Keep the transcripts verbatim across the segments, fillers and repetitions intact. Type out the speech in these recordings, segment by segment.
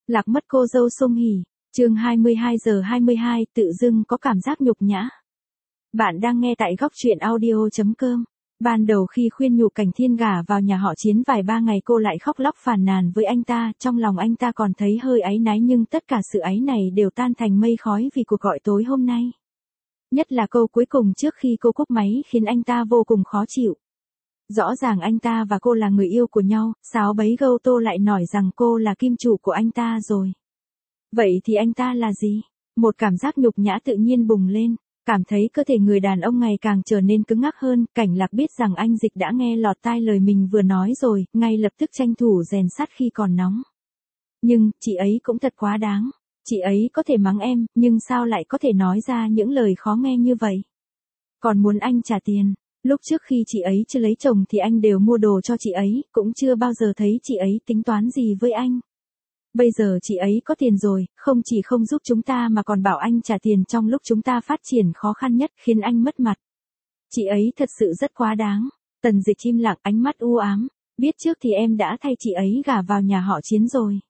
Lạc mất cô dâu Song Hỷ, chương hai mươi hai giờ hai mươi hai, tự dưng có cảm giác nhục nhã. Bạn đang nghe tại góc truyện audio.com. Ban đầu khi khuyên nhủ Cảnh Thiên gả vào nhà họ Chiến vài ba ngày cô lại khóc lóc phàn nàn với anh ta, trong lòng anh ta còn thấy hơi áy náy nhưng tất cả sự áy này đều tan thành mây khói vì cuộc gọi tối hôm nay. Nhất là câu cuối cùng trước khi cô cúp máy khiến anh ta vô cùng khó chịu. Rõ ràng anh ta và cô là người yêu của nhau, sao bấy gâu Tô lại nói rằng cô là kim chủ của anh ta rồi. Vậy thì anh ta là gì? Một cảm giác nhục nhã tự nhiên bùng lên, cảm thấy cơ thể người đàn ông ngày càng trở nên cứng ngắc hơn. Cảnh Lạc biết rằng anh Dịch đã nghe lọt tai lời mình vừa nói rồi, ngay lập tức tranh thủ rèn sắt khi còn nóng. Nhưng, chị ấy cũng thật quá đáng. Chị ấy có thể mắng em, nhưng sao lại có thể nói ra những lời khó nghe như vậy? Còn muốn anh trả tiền. Lúc trước khi chị ấy chưa lấy chồng thì anh đều mua đồ cho chị ấy, cũng chưa bao giờ thấy chị ấy tính toán gì với anh. Bây giờ chị ấy có tiền rồi, không chỉ không giúp chúng ta mà còn bảo anh trả tiền trong lúc chúng ta phát triển khó khăn nhất, khiến anh mất mặt. Chị ấy thật sự rất quá đáng. Tần Dịch im lặng, ánh mắt u ám. Biết trước thì em đã thay chị ấy gả vào nhà họ Chiến rồi.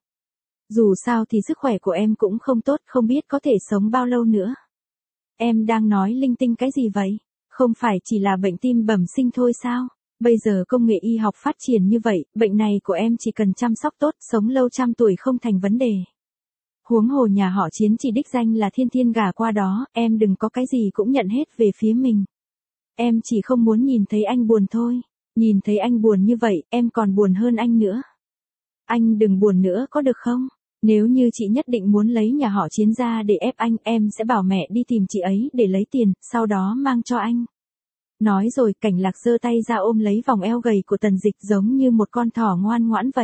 Dù sao thì sức khỏe của em cũng không tốt, không biết có thể sống bao lâu nữa. Em đang nói linh tinh cái gì vậy? Không phải chỉ là bệnh tim bẩm sinh thôi sao? Bây giờ công nghệ y học phát triển như vậy, bệnh này của em chỉ cần chăm sóc tốt, sống lâu trăm tuổi không thành vấn đề. Huống hồ nhà họ Chiến chỉ đích danh là Thiên Thiên gả qua đó, em đừng có cái gì cũng nhận hết về phía mình. Em chỉ không muốn nhìn thấy anh buồn thôi. Nhìn thấy anh buồn như vậy, em còn buồn hơn anh nữa. Anh đừng buồn nữa có được không? Nếu như chị nhất định muốn lấy nhà họ Chiến ra để ép anh, em sẽ bảo mẹ đi tìm chị ấy để lấy tiền, sau đó mang cho anh. Nói rồi, Cảnh Lạc giơ tay ra ôm lấy vòng eo gầy của Tần Dịch giống như một con thỏ ngoan ngoãn vậy.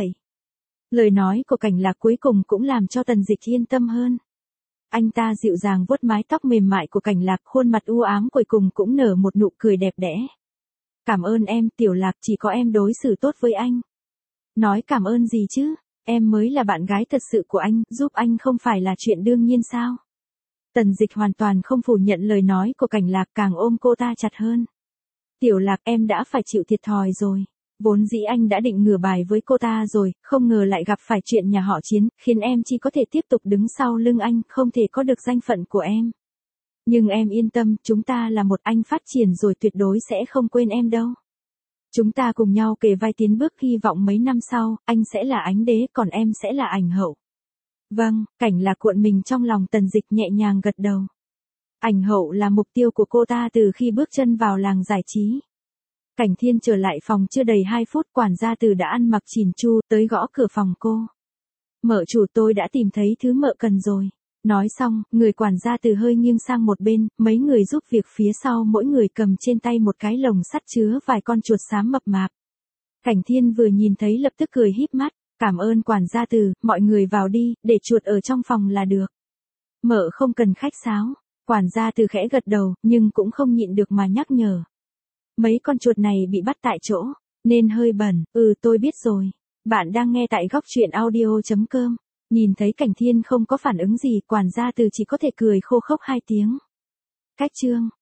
Lời nói của Cảnh Lạc cuối cùng cũng làm cho Tần Dịch yên tâm hơn. Anh ta dịu dàng vuốt mái tóc mềm mại của Cảnh Lạc, khuôn mặt u ám cuối cùng cũng nở một nụ cười đẹp đẽ. Cảm ơn em, Tiểu Lạc, chỉ có em đối xử tốt với anh. Nói cảm ơn gì chứ? Em mới là bạn gái thật sự của anh, giúp anh không phải là chuyện đương nhiên sao? Tần Dịch hoàn toàn không phủ nhận lời nói của Cảnh Lạc, càng ôm cô ta chặt hơn. Tiểu Lạc, em đã phải chịu thiệt thòi rồi. Vốn dĩ anh đã định ngửa bài với cô ta rồi, không ngờ lại gặp phải chuyện nhà họ Chiến, khiến em chỉ có thể tiếp tục đứng sau lưng anh, không thể có được danh phận của em. Nhưng em yên tâm, chúng ta là một, anh phát triển rồi tuyệt đối sẽ không quên em đâu. Chúng ta cùng nhau kề vai tiến bước, hy vọng mấy năm sau, anh sẽ là Ánh Đế, còn em sẽ là Ảnh Hậu. Vâng, Cảnh Lạc cuộn mình trong lòng Tần Dịch, nhẹ nhàng gật đầu. Ảnh Hậu là mục tiêu của cô ta từ khi bước chân vào làng giải trí. Cảnh Thiên trở lại phòng chưa đầy hai phút, quản gia Từ đã ăn mặc chỉn chu, tới gõ cửa phòng cô. Mợ chủ, tôi đã tìm thấy thứ mợ cần rồi. Nói xong, người quản gia Từ hơi nghiêng sang một bên, mấy người giúp việc phía sau mỗi người cầm trên tay một cái lồng sắt chứa vài con chuột xám mập mạp. Cảnh Thiên vừa nhìn thấy lập tức cười híp mắt, cảm ơn quản gia Từ, mọi người vào đi, để chuột ở trong phòng là được. Mợ không cần khách sáo. Quản gia Từ khẽ gật đầu, nhưng cũng không nhịn được mà nhắc nhở. Mấy con chuột này bị bắt tại chỗ, nên hơi bẩn. Ừ, tôi biết rồi. Bạn đang nghe tại góc truyện audio.com. Nhìn thấy Cảnh Thiên không có phản ứng gì, quản gia Từ chỉ có thể cười khô khốc hai tiếng. Cách chương.